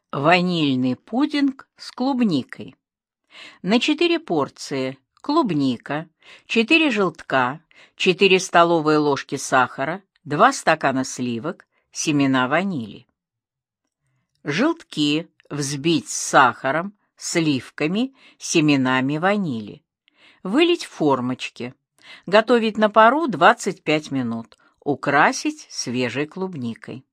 Ванильный пудинг с клубникой. На 4 порции клубника, 4 желтка, 4 столовые ложки сахара, 2 стакана сливок, семена ванили. Желтки взбить с сахаром, сливками, семенами ванили. Вылить в формочки. Готовить на пару 25 минут. Украсить свежей клубникой.